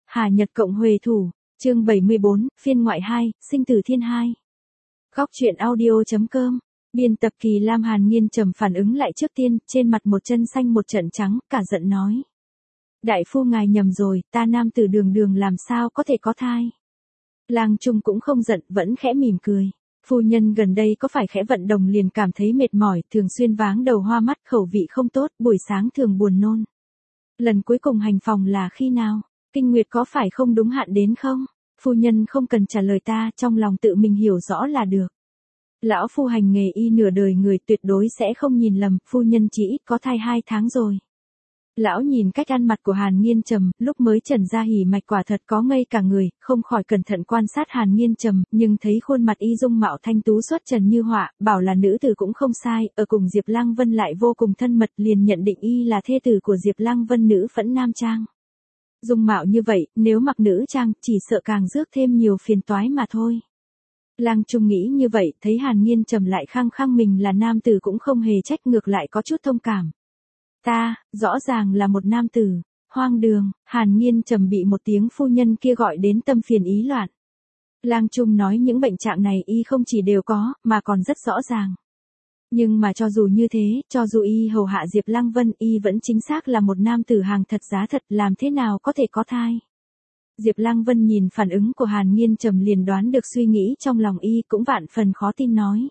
Hà Nhật Cộng Huệ Thủ, chương 74, phiên ngoại 2, sinh tử thiên 2. Góc truyện audio.com, biên tập Kỳ Lam. Hàn Nghiên trầm phản ứng lại trước tiên, trên mặt một chân xanh một trận trắng, cả giận nói. Đại phu ngài nhầm rồi, ta nam tử đường đường làm sao có thể có thai. Lang Trung cũng không giận, vẫn khẽ mỉm cười. Phu nhân gần đây có phải khẽ vận động liền cảm thấy mệt mỏi, thường xuyên váng đầu hoa mắt, khẩu vị không tốt, buổi sáng thường buồn nôn. Lần cuối cùng hành phòng là khi nào? Kinh nguyệt có phải không đúng hạn đến không? Phu nhân không cần trả lời ta, trong lòng tự mình hiểu rõ là được. Lão phu hành nghề y nửa đời người tuyệt đối sẽ không nhìn lầm, phu nhân chỉ ít có thai 2 tháng rồi. Lão nhìn cách ăn mặc của Hàn Nghiên trầm, lúc mới trần ra hỉ mạch quả thật có ngây cả người, không khỏi cẩn thận quan sát Hàn Nghiên trầm, nhưng thấy khuôn mặt y dung mạo thanh tú xuất trần như họa, bảo là nữ tử cũng không sai, ở cùng Diệp Lăng Vân lại vô cùng thân mật, liền nhận định y là thê tử của Diệp Lăng Vân nữ phẫn nam trang. Dung mạo như vậy, nếu mặc nữ trang, chỉ sợ càng rước thêm nhiều phiền toái mà thôi. Lang Trung nghĩ như vậy, thấy Hàn Nghiên trầm lại khăng khăng mình là nam tử cũng không hề trách, ngược lại có chút thông cảm. Ta, rõ ràng là một nam tử. Hoang đường. Hàn Nghiên trầm bị một tiếng phu nhân kia gọi đến tâm phiền ý loạn. Lang Trung nói những bệnh trạng này y không chỉ đều có, mà còn rất rõ ràng. Nhưng mà cho dù như thế, cho dù y hầu hạ Diệp Lăng Vân, y vẫn chính xác là một nam tử hàng thật giá thật, làm thế nào có thể có thai. Diệp Lăng Vân nhìn phản ứng của Hàn Nghiên trầm liền đoán được suy nghĩ trong lòng y, cũng vạn phần khó tin nói.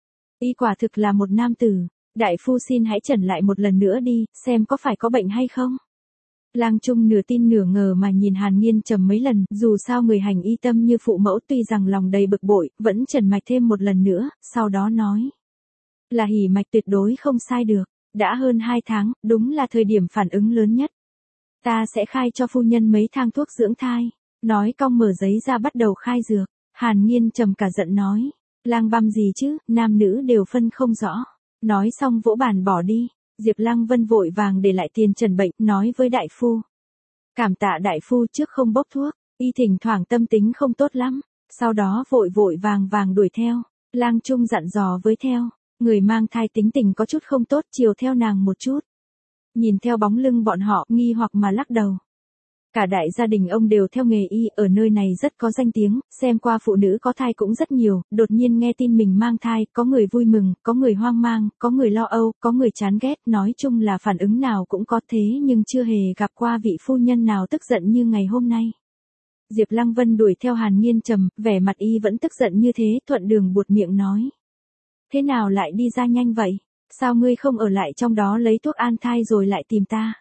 Y quả thực là một nam tử. Đại phu xin hãy chẩn lại một lần nữa đi, xem có phải có bệnh hay không. Lang Trung nửa tin nửa ngờ mà nhìn Hàn Nghiên trầm mấy lần, dù sao người hành y tâm như phụ mẫu, tuy rằng lòng đầy bực bội, vẫn chẩn mạch thêm một lần nữa, sau đó nói. Là hỉ mạch tuyệt đối không sai được, đã hơn 2 tháng, đúng là thời điểm phản ứng lớn nhất. Ta sẽ khai cho phu nhân mấy thang thuốc dưỡng thai. Nói cong mở giấy ra bắt đầu khai dược. Hàn Nghiên trầm cả giận nói. Lang băm gì chứ, nam nữ đều phân không rõ. Nói xong vỗ bàn bỏ đi. Diệp Lăng Vân vội vàng để lại tiền trần bệnh, nói với đại phu. Cảm tạ đại phu, trước không bốc thuốc. Y thỉnh thoảng tâm tính không tốt lắm. Sau đó vội vàng đuổi theo. Lang Trung dặn dò với theo. Người mang thai tính tình có chút không tốt, chiều theo nàng một chút. Nhìn theo bóng lưng bọn họ, nghi hoặc mà lắc đầu. Cả đại gia đình ông đều theo nghề y, ở nơi này rất có danh tiếng, xem qua phụ nữ có thai cũng rất nhiều, đột nhiên nghe tin mình mang thai, có người vui mừng, có người hoang mang, có người lo âu, có người chán ghét, nói chung là phản ứng nào cũng có, thế nhưng chưa hề gặp qua vị phu nhân nào tức giận như ngày hôm nay. Diệp Lăng Vân đuổi theo Hàn Nghiên trầm, vẻ mặt y vẫn tức giận như thế, thuận đường buột miệng nói. Thế nào lại đi ra nhanh vậy? Sao ngươi không ở lại trong đó lấy thuốc an thai rồi lại tìm ta?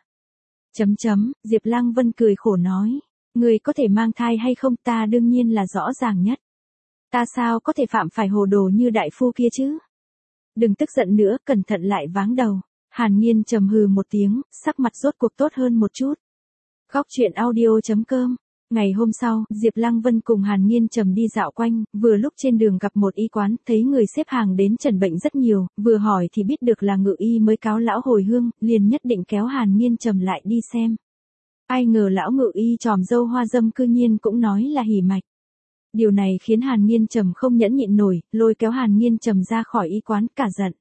Diệp Lăng Vân cười khổ nói. Ngươi có thể mang thai hay không, ta đương nhiên là rõ ràng nhất. Ta sao có thể phạm phải hồ đồ như đại phu kia chứ? Đừng tức giận nữa, cẩn thận lại váng đầu. Hàn Nghiên trầm hừ một tiếng, sắc mặt rốt cuộc tốt hơn một chút. Góc truyện audio.com. Ngày hôm sau, Diệp Lăng Vân cùng Hàn Nghiên trầm đi dạo quanh, vừa lúc trên đường gặp một y quán, thấy người xếp hàng đến chẩn bệnh rất nhiều, vừa hỏi thì biết được là ngự y mới cáo lão hồi hương, liền nhất định kéo Hàn Nghiên trầm lại đi xem. Ai ngờ lão ngự y tròm râu hoa dâm cư nhiên cũng nói là hỉ mạch. Điều này khiến Hàn Nghiên trầm không nhẫn nhịn nổi, lôi kéo Hàn Nghiên trầm ra khỏi y quán, cả giận.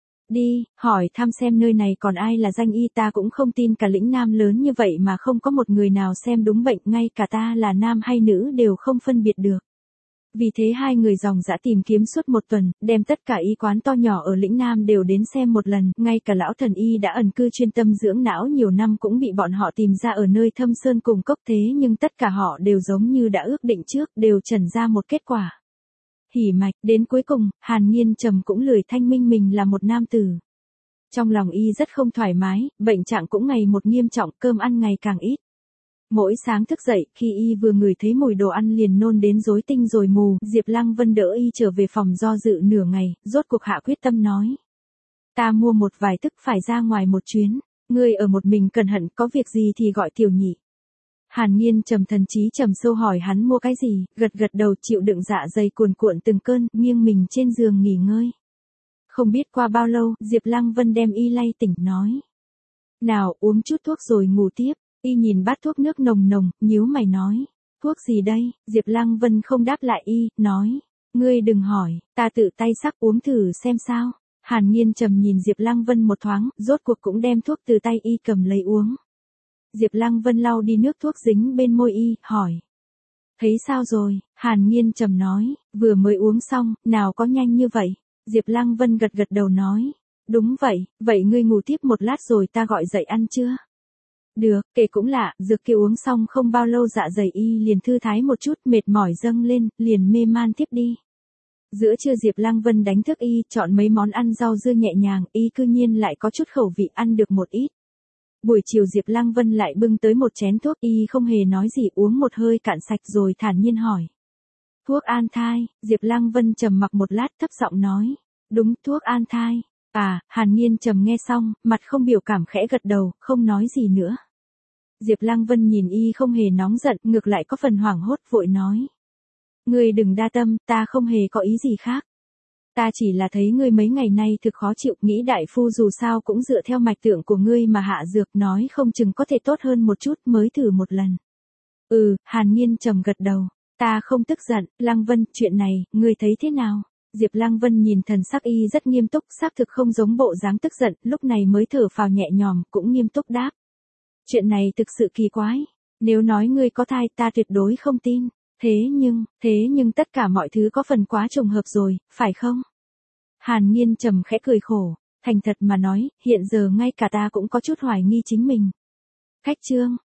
Đi, hỏi thăm xem nơi này còn ai là danh y, ta cũng không tin cả lĩnh Nam lớn như vậy mà không có một người nào xem đúng bệnh, ngay cả ta là nam hay nữ đều không phân biệt được. Vì thế hai người dòng dã tìm kiếm suốt một tuần, đem tất cả y quán to nhỏ ở lĩnh Nam đều đến xem một lần, ngay cả lão thần y đã ẩn cư chuyên tâm dưỡng não nhiều năm cũng bị bọn họ tìm ra ở nơi thâm sơn cùng cốc, thế nhưng tất cả họ đều giống như đã ước định trước, đều trần ra một kết quả. Hỉ mạch, đến cuối cùng, Hàn Nghiên trầm cũng lười thanh minh mình là một nam tử. Trong lòng y rất không thoải mái, bệnh trạng cũng ngày một nghiêm trọng, cơm ăn ngày càng ít. Mỗi sáng thức dậy, khi y vừa ngửi thấy mùi đồ ăn liền nôn đến rối tinh rồi mù, Diệp Lăng Vân đỡ y trở về phòng do dự nửa ngày, rốt cuộc hạ quyết tâm nói. Ta mua một vài thức phải ra ngoài một chuyến, ngươi ở một mình cẩn thận, có việc gì thì gọi tiểu nhị. Hàn Nghiên trầm thần trí trầm sâu hỏi hắn mua cái gì, gật đầu chịu đựng dạ dày cuồn cuộn từng cơn, nghiêng mình trên giường nghỉ ngơi. Không biết qua bao lâu, Diệp Lăng Vân đem y lay tỉnh nói. Nào, uống chút thuốc rồi ngủ tiếp. Y nhìn bát thuốc nước nồng nồng, nhíu mày nói. Thuốc gì đây? Diệp Lăng Vân không đáp lại y, nói. Ngươi đừng hỏi, ta tự tay sắc uống thử xem sao. Hàn Nghiên trầm nhìn Diệp Lăng Vân một thoáng, rốt cuộc cũng đem thuốc từ tay y cầm lấy uống. Diệp Lăng Vân lau đi nước thuốc dính bên môi y, hỏi. Thấy sao rồi? Hàn Nghiên trầm nói, vừa mới uống xong, nào có nhanh như vậy. Diệp Lăng Vân gật gật đầu nói. Đúng vậy, vậy ngươi ngủ tiếp một lát rồi ta gọi dậy ăn chưa? Được, kể cũng lạ, dược kia uống xong không bao lâu dạ dày y liền thư thái một chút, mệt mỏi dâng lên, liền mê man tiếp đi. Giữa trưa Diệp Lăng Vân đánh thức y, chọn mấy món ăn rau dưa nhẹ nhàng, y cư nhiên lại có chút khẩu vị ăn được một ít. Buổi chiều Diệp Lăng Vân lại bưng tới một chén thuốc, y không hề nói gì, uống một hơi cạn sạch rồi thản nhiên hỏi. Thuốc an thai, Diệp Lăng Vân trầm mặc một lát thấp giọng nói. Đúng, thuốc an thai. À, Hàn Nghiên trầm nghe xong, mặt không biểu cảm khẽ gật đầu, không nói gì nữa. Diệp Lăng Vân nhìn y không hề nóng giận, ngược lại có phần hoảng hốt vội nói. Ngươi đừng đa tâm, ta không hề có ý gì khác. Ta chỉ là thấy ngươi mấy ngày nay thực khó chịu, nghĩ đại phu dù sao cũng dựa theo mạch tượng của ngươi mà hạ dược, nói không chừng có thể tốt hơn một chút, mới thử một lần. Hàn Nghiên trầm gật đầu. Ta không tức giận, Lăng Vân, chuyện này, ngươi thấy thế nào? Diệp Lăng Vân nhìn thần sắc y rất nghiêm túc, xác thực không giống bộ dáng tức giận, lúc này mới thở phào nhẹ nhõm, cũng nghiêm túc đáp. Chuyện này thực sự kỳ quái. Nếu nói ngươi có thai ta tuyệt đối không tin. Thế nhưng tất cả mọi thứ có phần quá trùng hợp rồi, phải không? Hàn Nghiên trầm khẽ cười khổ, thành thật mà nói, hiện giờ ngay cả ta cũng có chút hoài nghi chính mình. Khách trương,